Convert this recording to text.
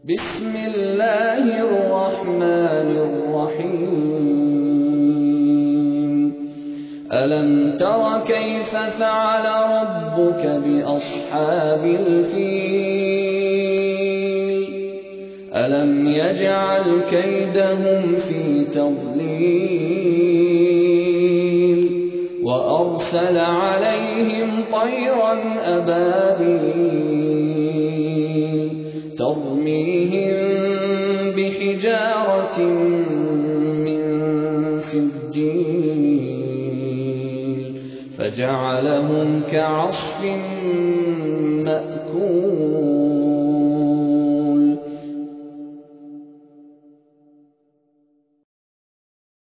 بسم الله الرحمن الرحيم ألم تر كيف فعل ربك بأصحاب الفيل ألم يجعل كيدهم في تضليل وأرسل عليهم طيرا أبابيل ترميهم بحجارة من سجيل فجعلهم كعصف مأكول.